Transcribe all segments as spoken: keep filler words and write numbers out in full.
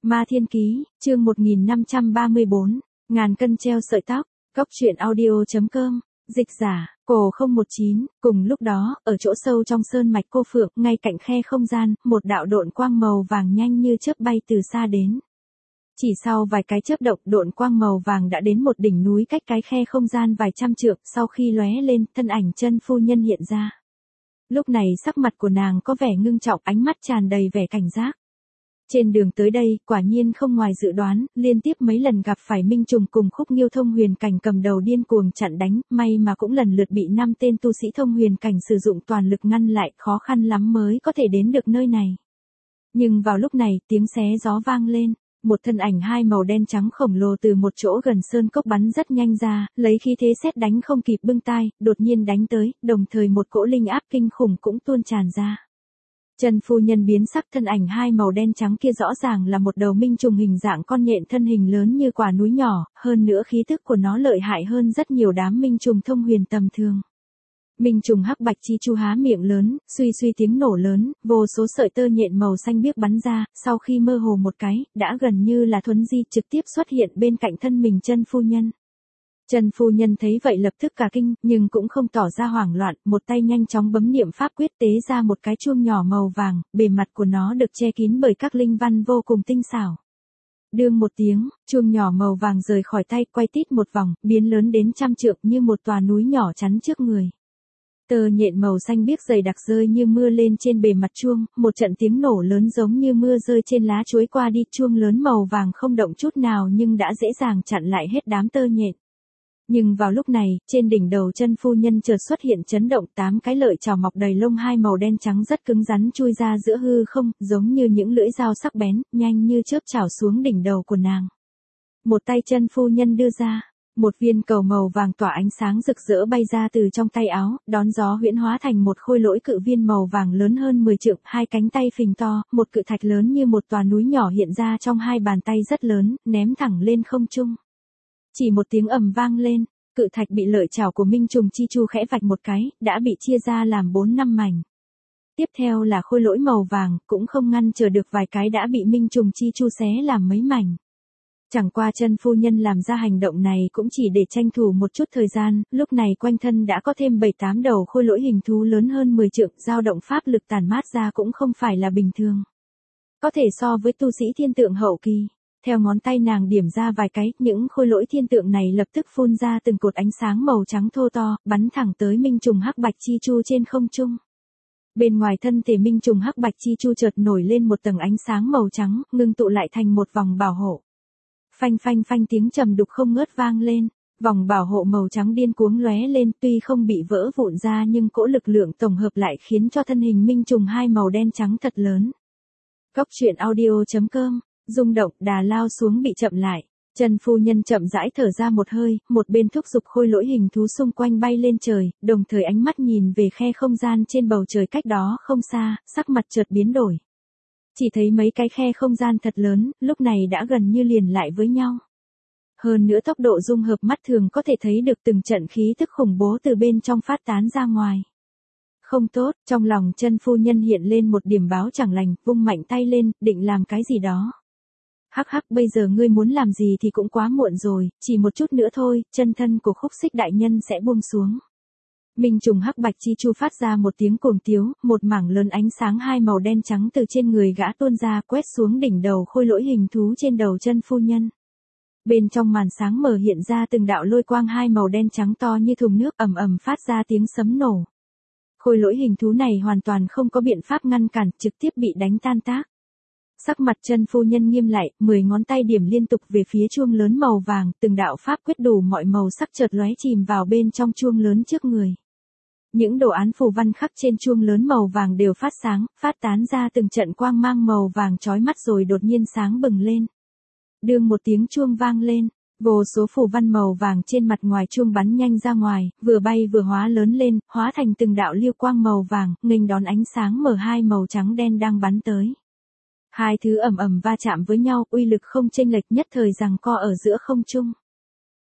Ma Thiên Ký, chương một nghìn năm trăm ba mươi bốn, ngàn cân treo sợi tóc, Cốc truyện audio chấm com, dịch giả, Cổ không một chín, cùng lúc đó, ở chỗ sâu trong sơn mạch Cô Phượng, ngay cạnh khe không gian, một đạo độn quang màu vàng nhanh như chớp bay từ xa đến. Chỉ sau vài cái chớp động, độn quang màu vàng đã đến một đỉnh núi cách cái khe không gian vài trăm trượng, sau khi lóe lên, thân ảnh chân phu nhân hiện ra. Lúc này sắc mặt của nàng có vẻ ngưng trọng, ánh mắt tràn đầy vẻ cảnh giác. Trên đường tới đây, quả nhiên không ngoài dự đoán, liên tiếp mấy lần gặp phải Minh Trùng cùng Khúc Nghiêu thông huyền cảnh cầm đầu điên cuồng chặn đánh, may mà cũng lần lượt bị năm tên tu sĩ thông huyền cảnh sử dụng toàn lực ngăn lại, khó khăn lắm mới có thể đến được nơi này. Nhưng vào lúc này, tiếng xé gió vang lên, một thân ảnh hai màu đen trắng khổng lồ từ một chỗ gần sơn cốc bắn rất nhanh ra, lấy khí thế sét đánh không kịp bưng tai, đột nhiên đánh tới, đồng thời một cỗ linh áp kinh khủng cũng tuôn tràn ra. Chân phu nhân biến sắc, thân ảnh hai màu đen trắng kia rõ ràng là một đầu minh trùng hình dạng con nhện thân hình lớn như quả núi nhỏ, hơn nữa khí tức của nó lợi hại hơn rất nhiều đám minh trùng thông huyền tầm thường. Minh trùng hắc bạch chi chu há miệng lớn, suy suy tiếng nổ lớn, vô số sợi tơ nhện màu xanh biếc bắn ra, sau khi mơ hồ một cái, đã gần như là thuấn di trực tiếp xuất hiện bên cạnh thân mình chân phu nhân. Chân phu nhân thấy vậy lập tức cả kinh, nhưng cũng không tỏ ra hoảng loạn, một tay nhanh chóng bấm niệm pháp quyết tế ra một cái chuông nhỏ màu vàng, bề mặt của nó được che kín bởi các linh văn vô cùng tinh xảo. Đương một tiếng, chuông nhỏ màu vàng rời khỏi tay, quay tít một vòng, biến lớn đến trăm trượng như một tòa núi nhỏ chắn trước người. Tơ nhện màu xanh biếc dày đặc rơi như mưa lên trên bề mặt chuông, một trận tiếng nổ lớn giống như mưa rơi trên lá chuối qua đi, chuông lớn màu vàng không động chút nào nhưng đã dễ dàng chặn lại hết đám tơ nhện. Nhưng vào lúc này, trên đỉnh đầu chân phu nhân chợt xuất hiện chấn động, tám cái lợi chảo mọc đầy lông hai màu đen trắng rất cứng rắn chui ra giữa hư không, giống như những lưỡi dao sắc bén, nhanh như chớp chảo xuống đỉnh đầu của nàng. Một tay chân phu nhân đưa ra, một viên cầu màu vàng tỏa ánh sáng rực rỡ bay ra từ trong tay áo, đón gió huyễn hóa thành một khôi lỗi cự viên màu vàng lớn hơn mười trượng, hai cánh tay phình to, một cự thạch lớn như một tòa núi nhỏ hiện ra trong hai bàn tay rất lớn, ném thẳng lên không trung. Chỉ một tiếng ầm vang lên, cự thạch bị lợi chảo của Minh Trùng Chi Chu khẽ vạch một cái, đã bị chia ra làm bốn năm mảnh. Tiếp theo là khôi lỗi màu vàng, cũng không ngăn chờ được vài cái đã bị Minh Trùng Chi Chu xé làm mấy mảnh. Chẳng qua chân phu nhân làm ra hành động này cũng chỉ để tranh thủ một chút thời gian, lúc này quanh thân đã có thêm bảy tám đầu khôi lỗi hình thú lớn hơn mười trượng, dao động pháp lực tản mát ra cũng không phải là bình thường. Có thể so với tu sĩ thiên tượng hậu kỳ. Theo ngón tay nàng điểm ra vài cái, những khôi lỗi thiên tượng này lập tức phun ra từng cột ánh sáng màu trắng thô to, bắn thẳng tới Minh Trùng hắc bạch chi chu trên không trung. Bên ngoài thân thể Minh Trùng hắc bạch chi chu chợt nổi lên một tầng ánh sáng màu trắng, ngưng tụ lại thành một vòng bảo hộ. Phanh phanh phanh tiếng trầm đục không ngớt vang lên, vòng bảo hộ màu trắng điên cuống lóe lên, tuy không bị vỡ vụn ra nhưng cỗ lực lượng tổng hợp lại khiến cho thân hình Minh Trùng hai màu đen trắng thật lớn. Cốc truyện audio chấm com, rung động, đà lao xuống bị chậm lại. Chân phu nhân chậm rãi thở ra một hơi, một bên thúc giục khôi lỗi hình thú xung quanh bay lên trời, đồng thời ánh mắt nhìn về khe không gian trên bầu trời cách đó không xa, sắc mặt chợt biến đổi. Chỉ thấy mấy cái khe không gian thật lớn, lúc này đã gần như liền lại với nhau. Hơn nữa tốc độ dung hợp mắt thường có thể thấy được từng trận khí tức khủng bố từ bên trong phát tán ra ngoài. Không tốt, trong lòng chân phu nhân hiện lên một điểm báo chẳng lành, vung mạnh tay lên, định làm cái gì đó. Hắc hắc, bây giờ ngươi muốn làm gì thì cũng quá muộn rồi, chỉ một chút nữa thôi, chân thân của Khúc Xích đại nhân sẽ buông xuống. Minh Trùng hắc bạch chi chu phát ra một tiếng cuồng tiếu, một mảng lớn ánh sáng hai màu đen trắng từ trên người gã tuôn ra, quét xuống đỉnh đầu khôi lỗi hình thú trên đầu chân phu nhân. Bên trong màn sáng mờ hiện ra từng đạo lôi quang hai màu đen trắng to như thùng nước, ầm ầm phát ra tiếng sấm nổ. Khôi lỗi hình thú này hoàn toàn không có biện pháp ngăn cản, trực tiếp bị đánh tan tác. Sắc mặt chân phu nhân nghiêm lại, mười ngón tay điểm liên tục về phía chuông lớn màu vàng, từng đạo pháp quyết đủ mọi màu sắc chợt lóe chìm vào bên trong chuông lớn trước người. Những đồ án phù văn khắc trên chuông lớn màu vàng đều phát sáng, phát tán ra từng trận quang mang màu vàng chói mắt rồi đột nhiên sáng bừng lên. Đương một tiếng chuông vang lên, vô số phù văn màu vàng trên mặt ngoài chuông bắn nhanh ra ngoài, vừa bay vừa hóa lớn lên, hóa thành từng đạo liêu quang màu vàng, nghênh đón ánh sáng mờ hai màu trắng đen đang bắn tới. Hai thứ ầm ầm va chạm với nhau, uy lực không chênh lệch, nhất thời giằng co ở giữa không trung.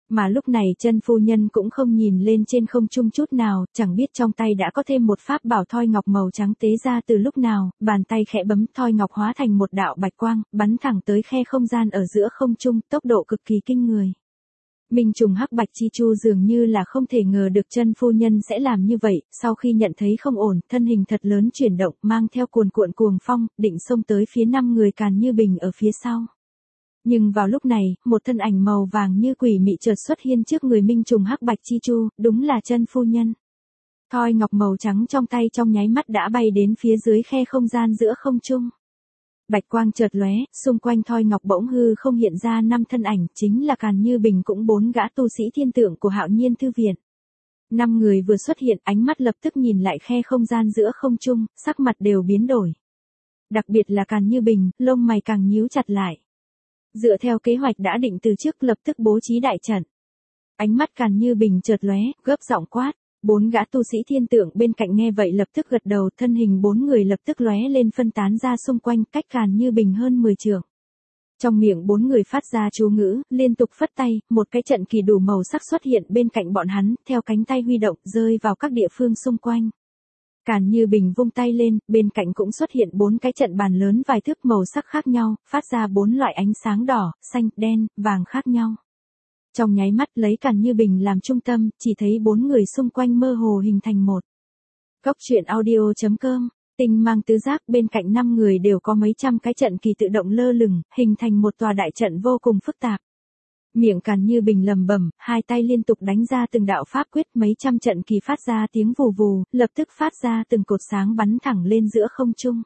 Mà lúc này chân phu nhân cũng không nhìn lên trên không trung chút nào, chẳng biết trong tay đã có thêm một pháp bảo thoi ngọc màu trắng tế ra từ lúc nào, bàn tay khẽ bấm thoi ngọc hóa thành một đạo bạch quang, bắn thẳng tới khe không gian ở giữa không trung, tốc độ cực kỳ kinh người. Minh trùng hắc bạch chi chu dường như là không thể ngờ được chân phu nhân sẽ làm như vậy, sau khi nhận thấy không ổn, thân hình thật lớn chuyển động, mang theo cuồn cuộn cuồng phong, định xông tới phía năm người Càn Như Bình ở phía sau. Nhưng vào lúc này, một thân ảnh màu vàng như quỷ mị chợt xuất hiện trước người Minh trùng hắc bạch chi chu, đúng là chân phu nhân. Thoi ngọc màu trắng trong tay trong nháy mắt đã bay đến phía dưới khe không gian giữa không trung. Bạch quang chợt lóe, xung quanh thoi ngọc bỗng hư không hiện ra năm thân ảnh, chính là Càn Như Bình cũng bốn gã tu sĩ thiên tượng của Hạo Nhiên thư viện. Năm người vừa xuất hiện, ánh mắt lập tức nhìn lại khe không gian giữa không trung, sắc mặt đều biến đổi. Đặc biệt là Càn Như Bình, lông mày càng nhíu chặt lại. Dựa theo kế hoạch đã định từ trước, lập tức bố trí đại trận. Ánh mắt Càn Như Bình chợt lóe, gấp giọng quát. Bốn gã tu sĩ thiên tượng bên cạnh nghe vậy lập tức gật đầu, thân hình bốn người lập tức lóe lên phân tán ra xung quanh, cách Càn Như Bình hơn mười trượng. Trong miệng bốn người phát ra chú ngữ, liên tục phất tay, một cái trận kỳ đủ màu sắc xuất hiện bên cạnh bọn hắn, theo cánh tay huy động, rơi vào các địa phương xung quanh. Càn Như Bình vung tay lên, bên cạnh cũng xuất hiện bốn cái trận bàn lớn vài thước màu sắc khác nhau, phát ra bốn loại ánh sáng đỏ, xanh, đen, vàng khác nhau. Trong nháy mắt lấy Càn Như Bình làm trung tâm, chỉ thấy bốn người xung quanh mơ hồ hình thành một. Cốc truyện audio chấm com, tinh mang tứ giác, bên cạnh năm người đều có mấy trăm cái trận kỳ tự động lơ lửng, hình thành một tòa đại trận vô cùng phức tạp. Miệng Càn Như Bình lầm bẩm, hai tay liên tục đánh ra từng đạo pháp quyết, mấy trăm trận kỳ phát ra tiếng vù vù, lập tức phát ra từng cột sáng bắn thẳng lên giữa không trung.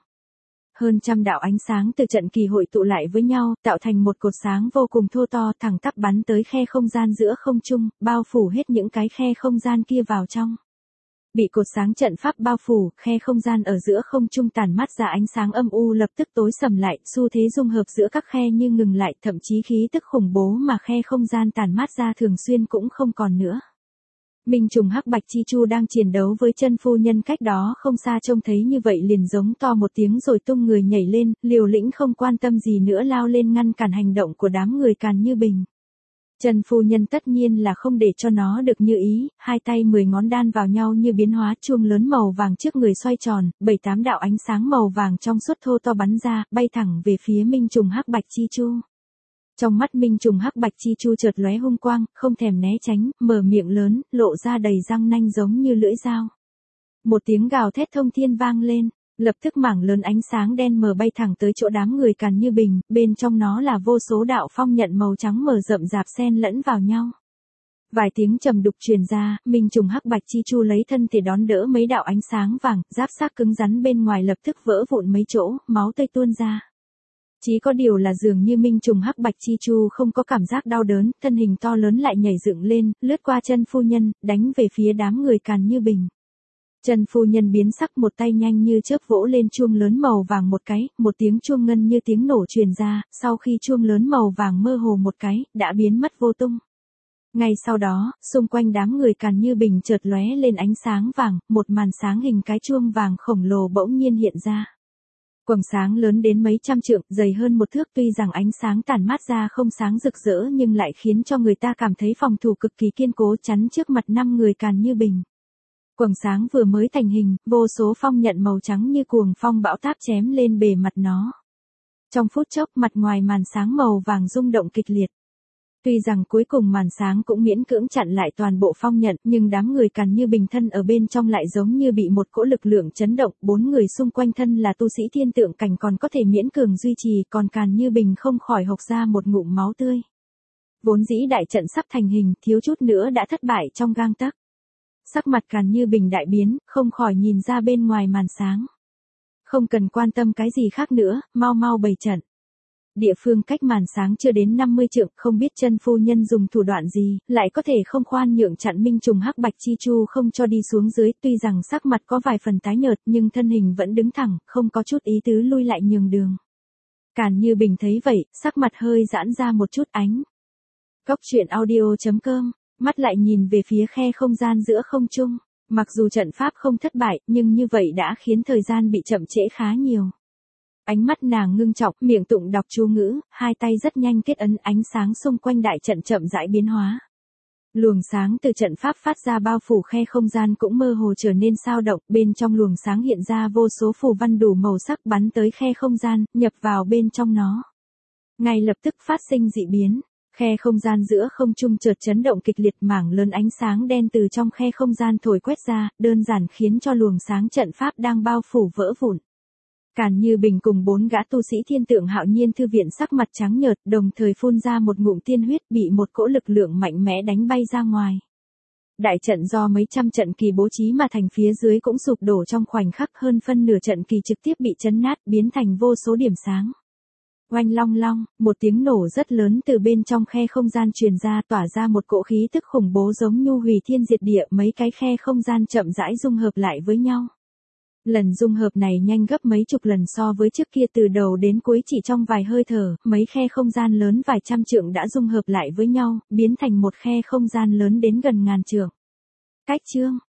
Hơn trăm đạo ánh sáng từ trận kỳ hội tụ lại với nhau, tạo thành một cột sáng vô cùng thô to, thẳng tắp bắn tới khe không gian giữa không trung, bao phủ hết những cái khe không gian kia vào trong. Bị cột sáng trận pháp bao phủ, khe không gian ở giữa không trung tản mát ra ánh sáng âm u lập tức tối sầm lại, xu thế dung hợp giữa các khe như ngừng lại, thậm chí khí tức khủng bố mà khe không gian tản mát ra thường xuyên cũng không còn nữa. Minh trùng hắc bạch chi chu đang chiến đấu với chân phu nhân cách đó không xa, trông thấy như vậy liền giống to một tiếng rồi tung người nhảy lên, liều lĩnh không quan tâm gì nữa lao lên ngăn cản hành động của đám người Càn Như Bình. Chân phu nhân tất nhiên là không để cho nó được như ý, hai tay mười ngón đan vào nhau như biến hóa, chuông lớn màu vàng trước người xoay tròn, bảy tám đạo ánh sáng màu vàng trong suốt thô to bắn ra, bay thẳng về phía Minh trùng hắc bạch chi chu. Trong mắt Minh trùng hắc bạch chi chu chợt lóe hung quang, không thèm né tránh, mở miệng lớn, lộ ra đầy răng nanh giống như lưỡi dao. Một tiếng gào thét thông thiên vang lên, lập tức mảng lớn ánh sáng đen mờ bay thẳng tới chỗ đám người Càn Như Bình, bên trong nó là vô số đạo phong nhận màu trắng mờ rậm rạp xen lẫn vào nhau. Vài tiếng trầm đục truyền ra, Minh trùng hắc bạch chi chu lấy thân thể đón đỡ mấy đạo ánh sáng vàng, giáp xác cứng rắn bên ngoài lập tức vỡ vụn mấy chỗ, máu tươi tuôn ra. Chỉ có điều là dường như Minh trùng hắc bạch chi chu không có cảm giác đau đớn, thân hình to lớn lại nhảy dựng lên, lướt qua chân phu nhân, đánh về phía đám người Càn Như Bình. Chân phu nhân biến sắc, một tay nhanh như chớp vỗ lên chuông lớn màu vàng một cái, một tiếng chuông ngân như tiếng nổ truyền ra, sau khi chuông lớn màu vàng mơ hồ một cái, đã biến mất vô tung. Ngay sau đó, xung quanh đám người Càn Như Bình chợt lóe lên ánh sáng vàng, một màn sáng hình cái chuông vàng khổng lồ bỗng nhiên hiện ra. Quầng sáng lớn đến mấy trăm trượng, dày hơn một thước, tuy rằng ánh sáng tản mát ra không sáng rực rỡ nhưng lại khiến cho người ta cảm thấy phòng thủ cực kỳ kiên cố, chắn trước mặt năm người Càn Như Bình. Quầng sáng vừa mới thành hình, vô số phong nhận màu trắng như cuồng phong bão táp chém lên bề mặt nó. Trong phút chốc, mặt ngoài màn sáng màu vàng rung động kịch liệt. Tuy rằng cuối cùng màn sáng cũng miễn cưỡng chặn lại toàn bộ phong nhận, nhưng đám người Càn Như Bình thân ở bên trong lại giống như bị một cỗ lực lượng chấn động, bốn người xung quanh thân là tu sĩ thiên tượng cảnh còn có thể miễn cường duy trì, còn Càn Như Bình không khỏi hộc ra một ngụm máu tươi. Vốn dĩ đại trận sắp thành hình, thiếu chút nữa đã thất bại trong gang tấc. Sắc mặt Càn Như Bình đại biến, không khỏi nhìn ra bên ngoài màn sáng. Không cần quan tâm cái gì khác nữa, mau mau bày trận. Địa phương cách màn sáng chưa đến năm mươi trượng, không biết chân phu nhân dùng thủ đoạn gì, lại có thể không khoan nhượng chặn Minh trùng hắc bạch chi chu không cho đi xuống dưới, tuy rằng sắc mặt có vài phần tái nhợt nhưng thân hình vẫn đứng thẳng, không có chút ý tứ lui lại nhường đường. Càn Như Bình thấy vậy, sắc mặt hơi giãn ra một chút ánh. Cốc truyện audio chấm com, mắt lại nhìn về phía khe không gian giữa không trung, mặc dù trận pháp không thất bại, nhưng như vậy đã khiến thời gian bị chậm trễ khá nhiều. Ánh mắt nàng ngưng trọng, miệng tụng đọc chú ngữ, hai tay rất nhanh kết ấn, ánh sáng xung quanh đại trận chậm rãi biến hóa. Luồng sáng từ trận pháp phát ra bao phủ khe không gian cũng mơ hồ trở nên sao động, bên trong luồng sáng hiện ra vô số phù văn đủ màu sắc bắn tới khe không gian, nhập vào bên trong nó. Ngay lập tức phát sinh dị biến, khe không gian giữa không trung chợt chấn động kịch liệt, mảng lớn ánh sáng đen từ trong khe không gian thổi quét ra, đơn giản khiến cho luồng sáng trận pháp đang bao phủ vỡ vụn. Càn Như Bình cùng bốn gã tu sĩ Thiên Tượng Hạo Nhiên thư viện sắc mặt trắng nhợt, đồng thời phun ra một ngụm tiên huyết, bị một cỗ lực lượng mạnh mẽ đánh bay ra ngoài. Đại trận do mấy trăm trận kỳ bố trí mà thành phía dưới cũng sụp đổ trong khoảnh khắc, hơn phân nửa trận kỳ trực tiếp bị chấn nát, biến thành vô số điểm sáng. Oanh long long, một tiếng nổ rất lớn từ bên trong khe không gian truyền ra, tỏa ra một cỗ khí tức khủng bố giống nhu hủy thiên diệt địa, mấy cái khe không gian chậm rãi dung hợp lại với nhau. Lần dung hợp này nhanh gấp mấy chục lần so với trước kia, từ đầu đến cuối chỉ trong vài hơi thở, mấy khe không gian lớn vài trăm trượng đã dung hợp lại với nhau, biến thành một khe không gian lớn đến gần ngàn trượng. Cách chương